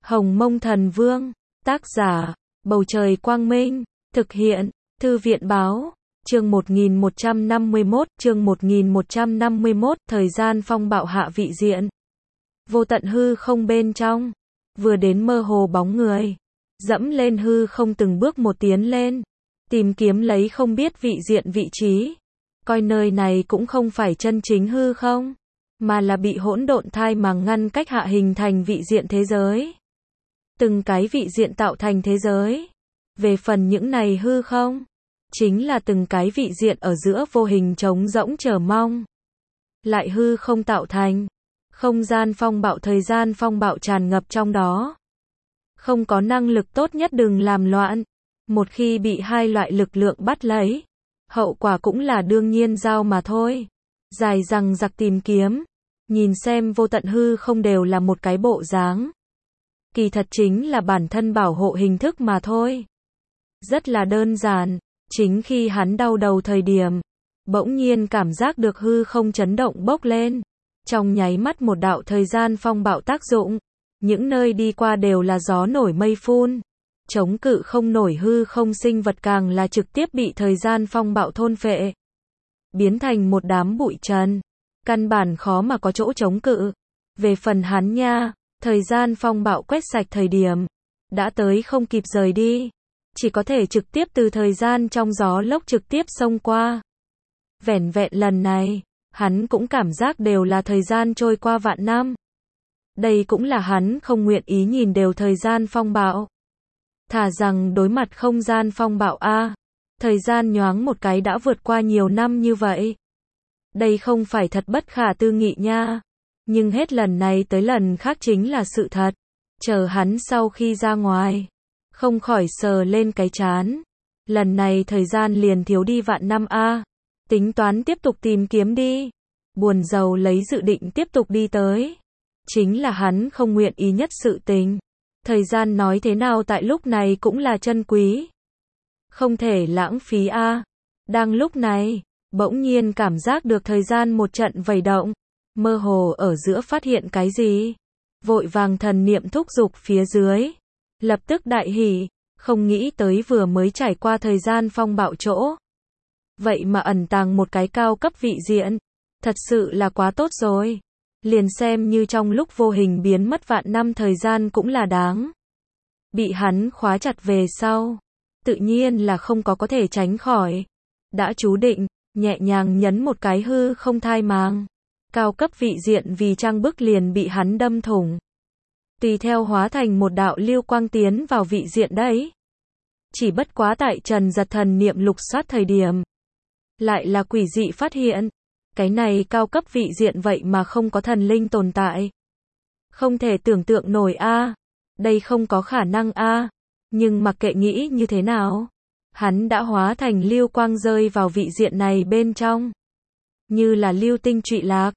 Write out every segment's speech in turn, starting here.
Hồng Mông Thần Vương, tác giả, Bầu Trời Quang Minh, thực hiện, Thư viện Báo, chương 1151, thời gian phong bạo hạ vị diện. Vô tận hư không bên trong, vừa đến mơ hồ bóng người, dẫm lên hư không từng bước một tiến lên, tìm kiếm lấy không biết vị diện vị trí, coi nơi này cũng không phải chân chính hư không, mà là bị hỗn độn thai màng ngăn cách hạ hình thành vị diện thế giới. Từng cái vị diện tạo thành thế giới. Về phần những này hư không, chính là từng cái vị diện ở giữa vô hình trống rỗng chờ mong. Lại hư không tạo thành, không gian phong bạo thời gian phong bạo tràn ngập trong đó. Không có năng lực tốt nhất đừng làm loạn. Một khi bị hai loại lực lượng bắt lấy, hậu quả cũng là đương nhiên giao mà thôi. Dài dằng dặc tìm kiếm, nhìn xem vô tận hư không đều là một cái bộ dáng. Kỳ thật chính là bản thân bảo hộ hình thức mà thôi. Rất là đơn giản, chính khi hắn đau đầu thời điểm, bỗng nhiên cảm giác được hư không chấn động bốc lên. Trong nháy mắt một đạo thời gian phong bạo tác dụng, những nơi đi qua đều là gió nổi mây phun. Chống cự không nổi hư không sinh vật càng là trực tiếp bị thời gian phong bạo thôn phệ. Biến thành một đám bụi trần. Căn bản khó mà có chỗ chống cự. Về phần hắn nha, thời gian phong bạo quét sạch thời điểm, đã tới không kịp rời đi. Chỉ có thể trực tiếp từ thời gian trong gió lốc trực tiếp xông qua. Vẻn vẹn lần này, hắn cũng cảm giác đều là thời gian trôi qua vạn năm. Đây cũng là hắn không nguyện ý nhìn đều thời gian phong bạo. Thà rằng đối mặt không gian phong bạo a, thời gian nhoáng một cái đã vượt qua nhiều năm như vậy. Đây không phải thật bất khả tư nghị nha. Nhưng hết lần này tới lần khác chính là sự thật. Chờ hắn sau khi ra ngoài, không khỏi sờ lên cái trán. Lần này thời gian liền thiếu đi vạn năm a. Tính toán tiếp tục tìm kiếm đi. Buồn rầu lấy dự định tiếp tục đi tới. Chính là hắn không nguyện ý nhất sự tình. Thời gian nói thế nào tại lúc này cũng là chân quý. Không thể lãng phí a. Đang lúc này, bỗng nhiên cảm giác được thời gian một trận vẩy động. Mơ hồ ở giữa phát hiện cái gì. Vội vàng thần niệm thúc giục phía dưới. Lập tức đại hỉ, không nghĩ tới vừa mới trải qua thời gian phong bạo chỗ. Vậy mà ẩn tàng một cái cao cấp vị diện. Thật sự là quá tốt rồi. Liền xem như trong lúc vô hình biến mất vạn năm thời gian cũng là đáng. Bị hắn khóa chặt về sau. Tự nhiên là không có thể tránh khỏi. Đã chú định, nhẹ nhàng nhấn một cái hư không thai màng. Cao cấp vị diện vì trang bức liền bị hắn đâm thủng. Tùy theo hóa thành một đạo lưu quang tiến vào vị diện đấy. Chỉ bất quá tại Trần Giật thần niệm lục soát thời điểm. Lại là quỷ dị phát hiện. Cái này cao cấp vị diện vậy mà không có thần linh tồn tại. Không thể tưởng tượng nổi a. Đây không có khả năng a. Nhưng mặc kệ nghĩ như thế nào, hắn đã hóa thành lưu quang rơi vào vị diện này bên trong. Như là lưu tinh trụy lạc.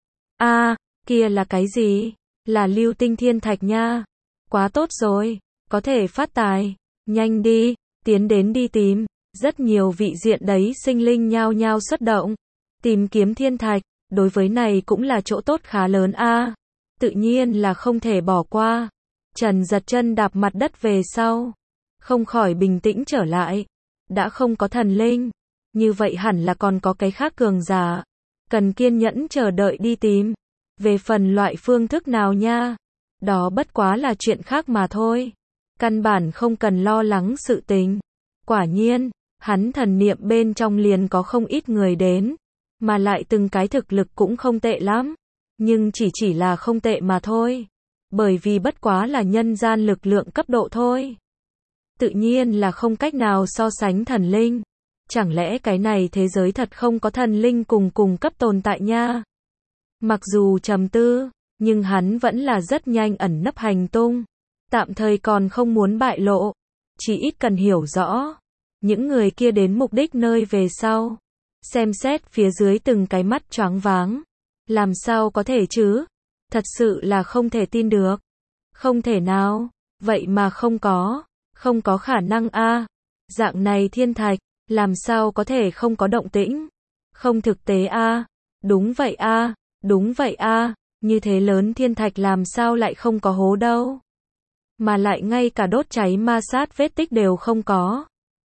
Kia là cái gì? Là lưu tinh thiên thạch nha. Quá tốt rồi, có thể phát tài. Nhanh đi, tiến đến đi tìm. Rất nhiều vị diện đấy sinh linh nhao nhao xuất động. Tìm kiếm thiên thạch, đối với này cũng là chỗ tốt khá lớn a. Tự nhiên là không thể bỏ qua. Trần Giật chân đạp mặt đất về sau, không khỏi bình tĩnh trở lại. Đã không có thần linh, như vậy hẳn là còn có cái khác cường giả. Cần kiên nhẫn chờ đợi đi tìm. Về phần loại phương thức nào nha, đó bất quá là chuyện khác mà thôi. Căn bản không cần lo lắng sự tình. Quả nhiên, hắn thần niệm bên trong liền có không ít người đến. Mà lại từng cái thực lực cũng không tệ lắm. Nhưng chỉ là không tệ mà thôi. Bởi vì bất quá là nhân gian lực lượng cấp độ thôi. Tự nhiên là không cách nào so sánh thần linh. Chẳng lẽ cái này thế giới thật không có thần linh cùng cấp tồn tại nha? Mặc dù trầm tư, nhưng hắn vẫn là rất nhanh ẩn nấp hành tung. Tạm thời còn không muốn bại lộ. Chỉ ít cần hiểu rõ. Những người kia đến mục đích nơi về sau. Xem xét phía dưới từng cái mắt choáng váng. Làm sao có thể chứ? Thật sự là không thể tin được. Không thể nào. Vậy mà không có khả năng a. Dạng này thiên thạch, làm sao có thể không có động tĩnh? Không thực tế a. Đúng vậy a. Đúng vậy a. Như thế lớn thiên thạch làm sao lại không có hố đâu? mà lại ngay cả đốt cháy ma sát vết tích đều không có.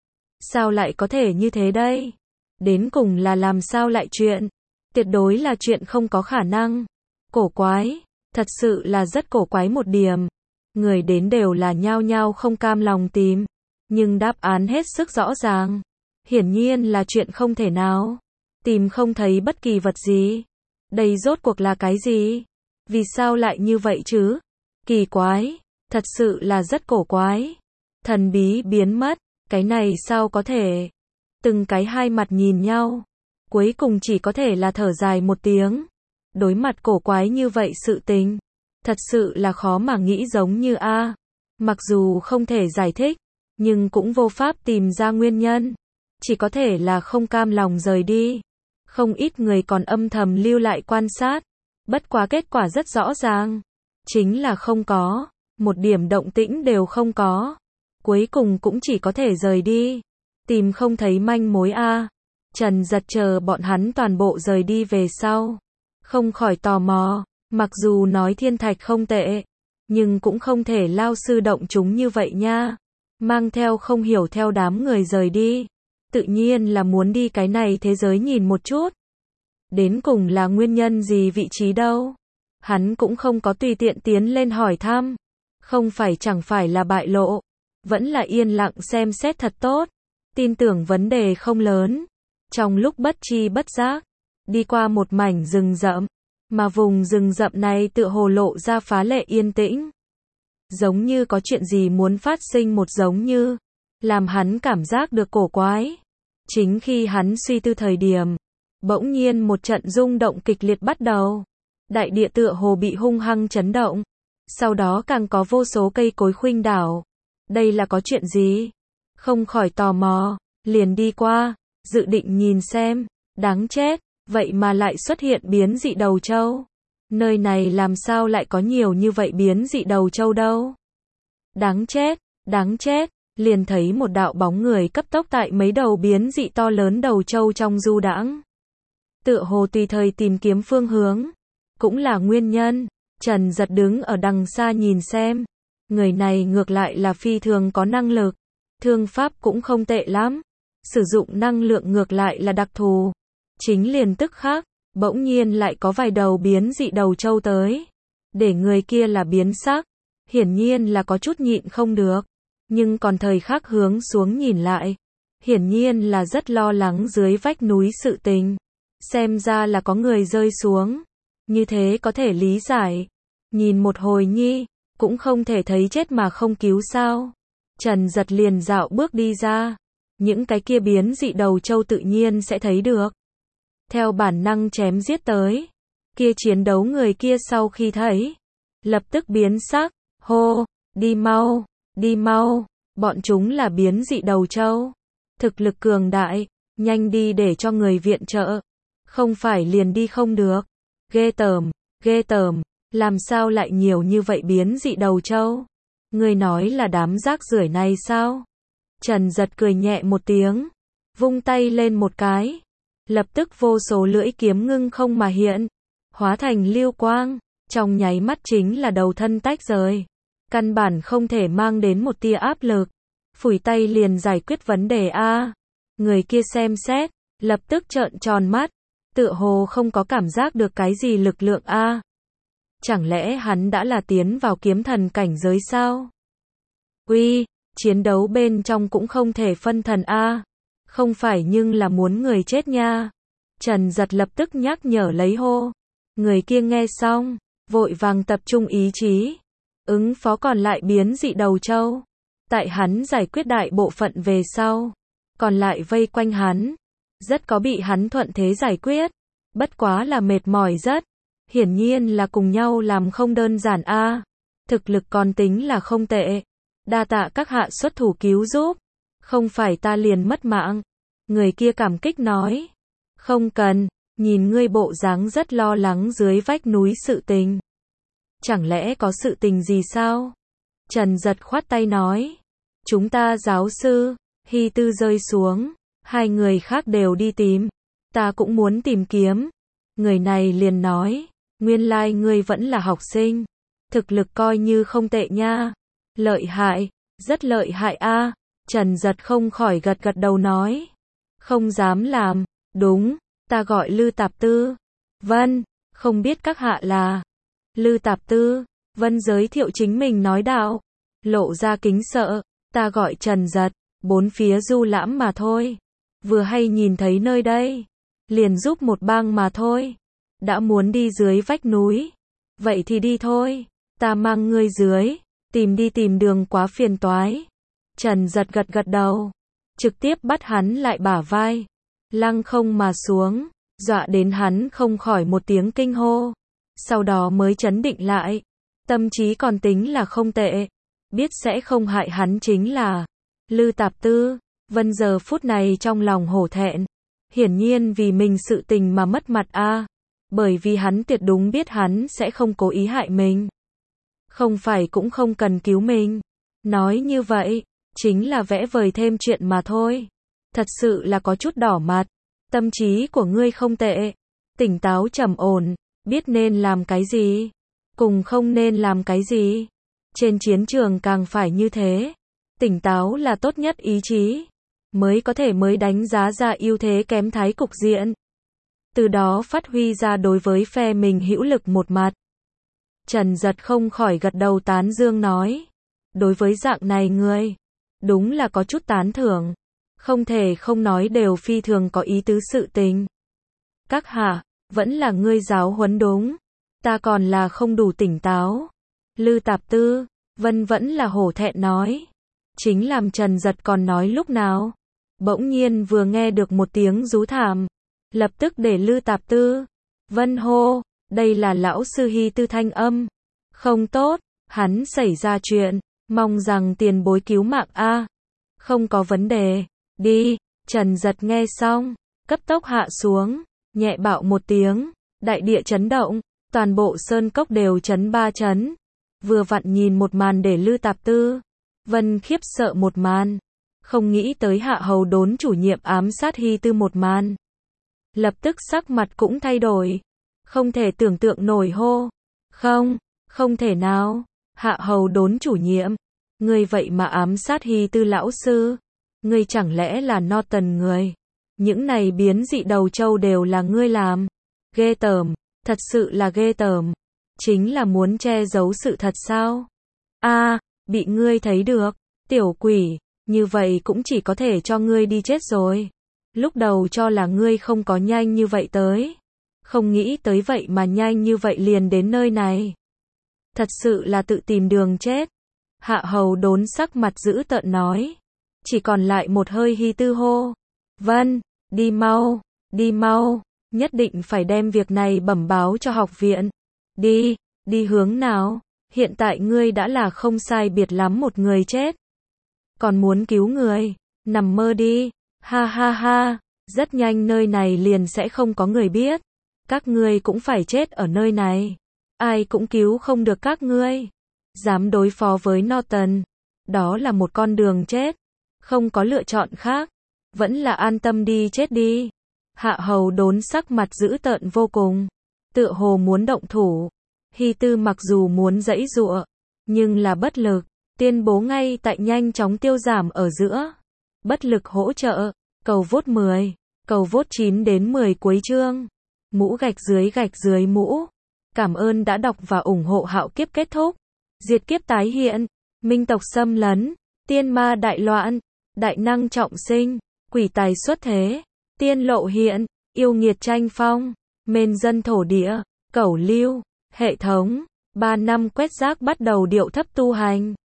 Sao lại có thể như thế đây? Đến cùng là làm sao lại chuyện? Tuyệt đối là chuyện không có khả năng. Cổ quái, thật sự là rất cổ quái một điểm. Người đến đều là nhao nhao không cam lòng tìm, nhưng đáp án hết sức rõ ràng. Hiển nhiên là chuyện không thể nào. Tìm không thấy bất kỳ vật gì. Đây rốt cuộc là cái gì? Vì sao lại như vậy chứ? Kỳ quái, thật sự là rất cổ quái. Thần bí biến mất, cái này sao có thể? Từng cái hai mặt nhìn nhau, cuối cùng chỉ có thể là thở dài một tiếng. Đối mặt cổ quái như vậy sự tình, thật sự là khó mà nghĩ giống như a. Mặc dù không thể giải thích, nhưng cũng vô pháp tìm ra nguyên nhân. Chỉ có thể là không cam lòng rời đi. Không ít người còn âm thầm lưu lại quan sát. Bất quá kết quả rất rõ ràng. Chính là không có. Một điểm động tĩnh đều không có. Cuối cùng cũng chỉ có thể rời đi. Tìm không thấy manh mối a. Trần Giật chờ bọn hắn toàn bộ rời đi về sau. Không khỏi tò mò. Mặc dù nói thiên thạch không tệ, nhưng cũng không thể lao sư động chúng như vậy nha. Mang theo không hiểu theo đám người rời đi. Tự nhiên là muốn đi cái này thế giới nhìn một chút. Đến cùng là nguyên nhân gì vị trí đâu? Hắn cũng không có tùy tiện tiến lên hỏi thăm. Không phải chẳng phải là bại lộ. Vẫn là yên lặng xem xét thật tốt. Tin tưởng vấn đề không lớn. Trong lúc bất tri bất giác, đi qua một mảnh rừng rậm. Mà vùng rừng rậm này tựa hồ lộ ra phá lệ yên tĩnh. Giống như có chuyện gì muốn phát sinh một giống như. Làm hắn cảm giác được cổ quái. Chính khi hắn suy tư thời điểm, bỗng nhiên một trận rung động kịch liệt bắt đầu. Đại địa tựa hồ bị hung hăng chấn động. Sau đó càng có vô số cây cối khuynh đảo. Đây là có chuyện gì? Không khỏi tò mò, liền đi qua, dự định nhìn xem. Đáng chết, vậy mà lại xuất hiện biến dị đầu trâu. Nơi này làm sao lại có nhiều như vậy biến dị đầu trâu đâu? Đáng chết, liền thấy một đạo bóng người cấp tốc tại mấy đầu biến dị to lớn đầu trâu trong du đãng. Tựa hồ tùy thời tìm kiếm phương hướng. Cũng là nguyên nhân, Trần Giật đứng ở đằng xa nhìn xem. Người này ngược lại là phi thường có năng lực. Thương pháp cũng không tệ lắm. Sử dụng năng lượng ngược lại là đặc thù. Chính liền tức khắc, bỗng nhiên lại có vài đầu biến dị đầu trâu tới. Để người kia là biến sắc. Hiển nhiên là có chút nhịn không được. Nhưng còn thời khắc hướng xuống nhìn lại. Hiển nhiên là rất lo lắng dưới vách núi sự tình. Xem ra là có người rơi xuống. Như thế có thể lý giải. Nhìn một hồi nhi, cũng không thể thấy chết mà không cứu sao. Trần Giật liền dạo bước đi ra. Những cái kia biến dị đầu trâu tự nhiên sẽ thấy được. Theo bản năng chém giết tới. Kia chiến đấu người kia sau khi thấy, lập tức biến sắc, hô, đi mau, bọn chúng là biến dị đầu trâu. Thực lực cường đại, nhanh đi để cho người viện trợ. Không phải liền đi không được. Ghê tởm, làm sao lại nhiều như vậy biến dị đầu trâu? Người nói là đám rác rưởi này sao? Trần Giật cười nhẹ một tiếng, vung tay lên một cái. Lập tức vô số lưỡi kiếm ngưng không mà hiện, hóa thành lưu quang, trong nháy mắt chính là đầu thân tách rời. Căn bản không thể mang đến một tia áp lực. Phủi tay liền giải quyết vấn đề a. Người kia xem xét, lập tức trợn tròn mắt, tựa hồ không có cảm giác được cái gì lực lượng a. Chẳng lẽ hắn đã là tiến vào kiếm thần cảnh giới sao? Uy, chiến đấu bên trong cũng không thể phân thần a. Không phải nhưng là muốn người chết nha. Trần Giật lập tức nhắc nhở lấy hô. Người kia nghe xong, vội vàng tập trung ý chí. Ứng phó còn lại biến dị đầu trâu. Tại hắn giải quyết đại bộ phận về sau. Còn lại vây quanh hắn. Rất có bị hắn thuận thế giải quyết. Bất quá là mệt mỏi rất. Hiển nhiên là cùng nhau làm không đơn giản a. Thực lực còn tính là không tệ. Đa tạ các hạ xuất thủ cứu giúp. Không phải ta liền mất mạng. Người kia cảm kích nói. Không cần, nhìn ngươi bộ dáng rất lo lắng dưới vách núi sự tình. Chẳng lẽ có sự tình gì sao? Trần Giật khoát tay nói. Chúng ta giáo sư, Hy Tư rơi xuống. Hai người khác đều đi tìm. Ta cũng muốn tìm kiếm. Người này liền nói. Nguyên lai ngươi vẫn là học sinh. Thực lực coi như không tệ nha. Lợi hại, rất lợi hại a. Trần Giật không khỏi gật gật đầu nói. Không dám làm, đúng, ta gọi Lư Tạp Tư. Vân, không biết các hạ là. Lư Tạp Tư, Vân giới thiệu chính mình nói đạo. Lộ ra kính sợ, ta gọi Trần Giật, bốn phía du lãm mà thôi. Vừa hay nhìn thấy nơi đây, liền giúp một bang mà thôi. Đã muốn đi dưới vách núi, vậy thì đi thôi, ta mang ngươi dưới, tìm đường quá phiền toái. Trần Giật gật gật đầu, trực tiếp bắt hắn lại bả vai, lăng không mà xuống, dọa đến hắn không khỏi một tiếng kinh hô. Sau đó mới trấn định lại, tâm trí còn tính là không tệ, biết sẽ không hại hắn chính là Lư Tạp Tư. Vân giờ phút này trong lòng hổ thẹn, hiển nhiên vì mình sự tình mà mất mặt a, bởi vì hắn tuyệt đúng biết hắn sẽ không cố ý hại mình. Không phải cũng không cần cứu mình. Nói như vậy, chính là vẽ vời thêm chuyện mà thôi. Thật sự là có chút đỏ mặt. Tâm trí của ngươi không tệ, tỉnh táo trầm ổn, biết nên làm cái gì, cùng không nên làm cái gì. Trên chiến trường càng phải như thế. Tỉnh táo là tốt nhất ý chí, mới có thể đánh giá ra ưu thế kém thái cục diện. Từ đó phát huy ra đối với phe mình hữu lực một mặt. Trần Giật không khỏi gật đầu tán dương nói. Đối với dạng này ngươi, đúng là có chút tán thưởng. Không thể không nói đều phi thường có ý tứ sự tình. Các hạ, vẫn là ngươi giáo huấn đúng. Ta còn là không đủ tỉnh táo. Lư Tạp Tư, Vân vẫn là hổ thẹn nói. Chính làm Trần Giật còn nói lúc nào. Bỗng nhiên vừa nghe được một tiếng rú thảm. Lập tức để Lư Tạp Tư, Vân hô, đây là lão sư Hy Tư thanh âm. Không tốt, hắn xảy ra chuyện, mong rằng tiền bối cứu mạng a. Không có vấn đề, đi. Trần Giật nghe xong, cấp tốc hạ xuống, nhẹ bạo một tiếng, đại địa chấn động, toàn bộ sơn cốc đều chấn 3 chấn. Vừa vặn nhìn một màn để Lư Tạp Tư, Vân khiếp sợ một màn, không nghĩ tới Hạ Hầu Đốn chủ nhiệm ám sát Hy Tư một màn. Lập tức sắc mặt cũng thay đổi, không thể tưởng tượng nổi hô. Không thể nào, Hạ Hầu Đốn chủ nhiệm, ngươi vậy mà ám sát Hy Tư lão sư, ngươi chẳng lẽ là Norton người? Những này biến dị đầu trâu đều là ngươi làm. Ghê tởm, thật sự là ghê tởm. Chính là muốn che giấu sự thật sao? A, bị ngươi thấy được, tiểu quỷ, như vậy cũng chỉ có thể cho ngươi đi chết rồi. Lúc đầu cho là ngươi không có nhanh như vậy tới. Không nghĩ tới vậy mà nhanh như vậy liền đến nơi này. Thật sự là tự tìm đường chết. Hạ Hầu Đốn sắc mặt dữ tợn nói. Chỉ còn lại một hơi Hy Tư hô. Vân, đi mau, nhất định phải đem việc này bẩm báo cho học viện. Đi hướng nào? Hiện tại ngươi đã là không sai biệt lắm một người chết. Còn muốn cứu người, nằm mơ đi. Ha ha ha, rất nhanh nơi này liền sẽ không có người biết. Các ngươi cũng phải chết ở nơi này. Ai cũng cứu không được các ngươi. Dám đối phó với Norton, đó là một con đường chết. Không có lựa chọn khác. Vẫn là an tâm đi chết đi. Hạ Hầu Đốn sắc mặt dữ tợn vô cùng, tựa hồ muốn động thủ. Hy Tư mặc dù muốn giãy giụa, nhưng là bất lực, tuyên bố ngay tại nhanh chóng tiêu giảm ở giữa. Bất lực hỗ trợ, cầu vote 10, cầu vote 9 đến 10 cuối chương. Mũ gạch dưới mũ. Cảm ơn đã đọc và ủng hộ Hạo Kiếp kết thúc. Diệt kiếp tái hiện, minh tộc xâm lấn, tiên ma đại loạn, đại năng trọng sinh, quỷ tài xuất thế, tiên lộ hiện, yêu nghiệt tranh phong, mên dân thổ địa, cẩu lưu, hệ thống, 3 năm quét rác bắt đầu điệu thấp tu hành.